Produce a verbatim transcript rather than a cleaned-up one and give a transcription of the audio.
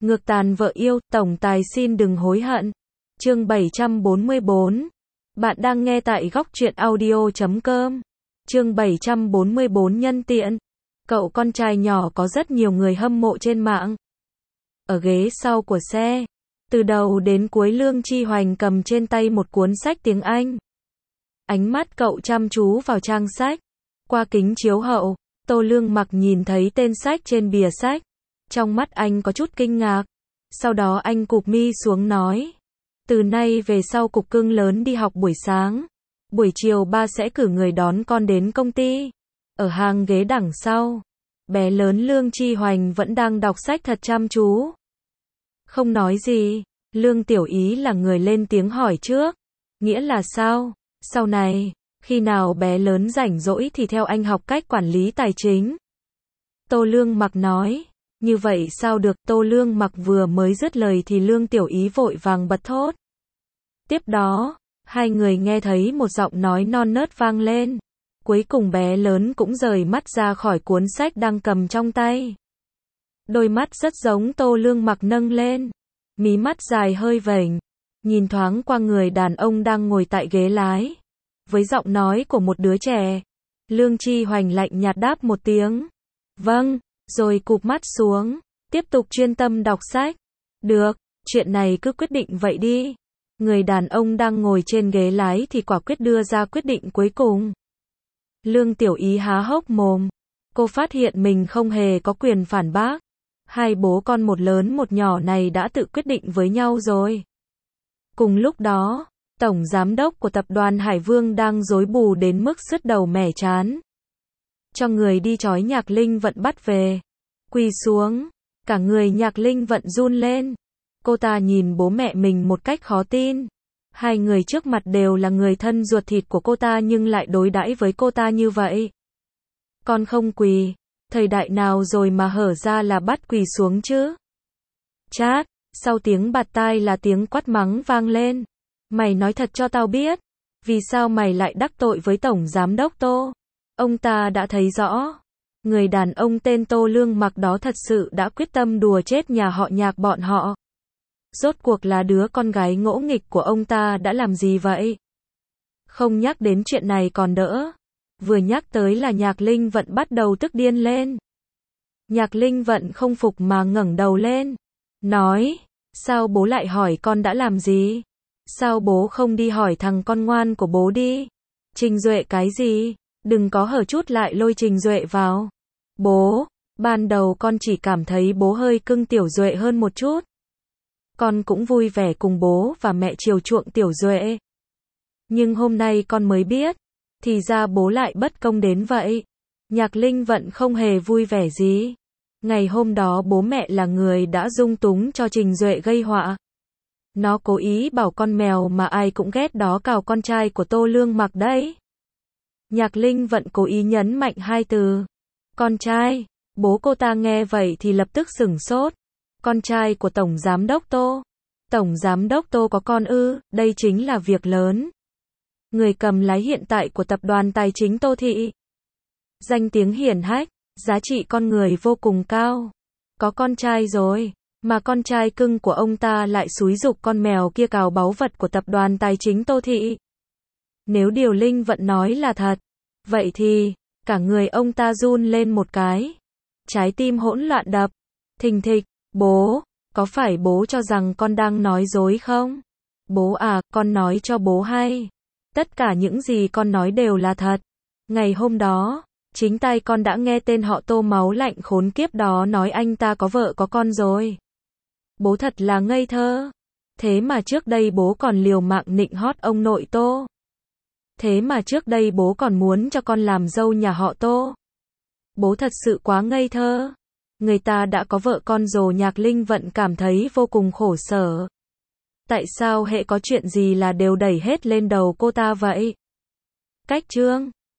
Ngược tàn vợ yêu, tổng tài xin đừng hối hận. Chương bảy trăm bốn mươi bốn. Bạn đang nghe tại góc truyện audio chấm com. Chương bảy trăm bốn mươi bốn nhân tiện. Cậu con trai nhỏ có rất nhiều người hâm mộ trên mạng. Ở ghế sau của xe, từ đầu đến cuối Lương Chi Hoành cầm trên tay một cuốn sách tiếng Anh. Ánh mắt cậu chăm chú vào trang sách. Qua kính chiếu hậu, Tô Lương Mặc nhìn thấy tên sách trên bìa sách. Trong mắt anh có chút kinh ngạc. Sau đó anh cụp mi xuống nói. Từ nay về sau cục cưng lớn đi học buổi sáng. Buổi chiều ba sẽ cử người đón con đến công ty. Ở hàng ghế đằng sau, bé lớn Lương Chi Hoành vẫn đang đọc sách thật chăm chú. Không nói gì, Lương Tiểu Ý là người lên tiếng hỏi trước. Nghĩa là sao? Sau này, khi nào bé lớn rảnh rỗi thì theo anh học cách quản lý tài chính. Tô Lương Mặc nói. Như vậy sao được? Tô Lương Mặc vừa mới dứt lời thì Lương Tiểu Ý vội vàng bật thốt. Tiếp đó, hai người nghe thấy một giọng nói non nớt vang lên. Cuối cùng bé lớn cũng rời mắt ra khỏi cuốn sách đang cầm trong tay. Đôi mắt rất giống Tô Lương Mặc nâng lên. Mí mắt dài hơi vểnh. Nhìn thoáng qua người đàn ông đang ngồi tại ghế lái. Với giọng nói của một đứa trẻ. Lương Chi Hoành lạnh nhạt đáp một tiếng. Vâng, rồi cụp mắt xuống. Tiếp tục chuyên tâm đọc sách. Được, chuyện này cứ quyết định vậy đi. Người đàn ông đang ngồi trên ghế lái thì quả quyết đưa ra quyết định cuối cùng. Lương Tiểu Ý há hốc mồm. Cô phát hiện mình không hề có quyền phản bác. Hai bố con một lớn một nhỏ này đã tự quyết định với nhau rồi. Cùng lúc đó, Tổng Giám đốc của tập đoàn Hải Vương đang rối bù đến mức sứt đầu mẻ trán. Cho người đi trói Nhạc Linh Vận bắt về. Quỳ xuống. Cả người Nhạc Linh Vận run lên. Cô ta nhìn bố mẹ mình một cách khó tin. Hai người trước mặt đều là người thân ruột thịt của cô ta nhưng lại đối đãi với cô ta như vậy. Con không quỳ. Thời đại nào rồi mà hở ra là bắt quỳ xuống chứ? Chát. Sau tiếng bạt tai là tiếng quát mắng vang lên. Mày nói thật cho tao biết. Vì sao mày lại đắc tội với Tổng Giám đốc Tô? Ông ta đã thấy rõ. Người đàn ông tên Tô Lương Mặc đó thật sự đã quyết tâm đùa chết nhà họ Nhạc bọn họ. Rốt cuộc là đứa con gái ngỗ nghịch của ông ta đã làm gì vậy? Không nhắc đến chuyện này còn đỡ. Vừa nhắc tới là Nhạc Linh Vận bắt đầu tức điên lên. Nhạc Linh Vận không phục mà ngẩng đầu lên. Nói, sao bố lại hỏi con đã làm gì? Sao bố không đi hỏi thằng con ngoan của bố đi? Trình Duệ cái gì? Đừng có hở chút lại lôi Trình Duệ vào. Bố, ban đầu con chỉ cảm thấy bố hơi cưng Tiểu Duệ hơn một chút. Con cũng vui vẻ cùng bố và mẹ chiều chuộng Tiểu Duệ. Nhưng hôm nay con mới biết, thì ra bố lại bất công đến vậy. Nhạc Linh Vận không hề vui vẻ gì. Ngày hôm đó bố mẹ là người đã dung túng cho Trình Duệ gây họa. Nó cố ý bảo con mèo mà ai cũng ghét đó cào con trai của Tô Lương Mặc đấy. Nhạc Linh Vận cố ý nhấn mạnh hai từ. Con trai. Bố cô ta nghe vậy thì lập tức sửng sốt. Con trai của Tổng Giám đốc Tô. Tổng Giám đốc Tô có con ư? Đây chính là việc lớn. Người cầm lái hiện tại của tập đoàn tài chính Tô Thị. Danh tiếng hiển hách, giá trị con người vô cùng cao. Có con trai rồi, mà con trai cưng của ông ta lại xúi giục con mèo kia cào báu vật của tập đoàn tài chính Tô Thị. Nếu điều Linh Vận nói là thật, vậy thì, cả người ông ta run lên một cái. Trái tim hỗn loạn đập. Thình thịch. Bố, có phải bố cho rằng con đang nói dối không? Bố à, con nói cho bố hay. Tất cả những gì con nói đều là thật. Ngày hôm đó, chính tay con đã nghe tên họ Tô máu lạnh khốn kiếp đó nói anh ta có vợ có con rồi. Bố thật là ngây thơ. Thế mà trước đây bố còn liều mạng nịnh hót ông nội Tô. Thế mà trước đây bố còn muốn cho con làm dâu nhà họ Tô. Bố thật sự quá ngây thơ. Người ta đã có vợ con rồi. Nhạc Linh Vận cảm thấy vô cùng khổ sở. Tại sao hệ có chuyện gì là đều đẩy hết lên đầu cô ta vậy? Cách chương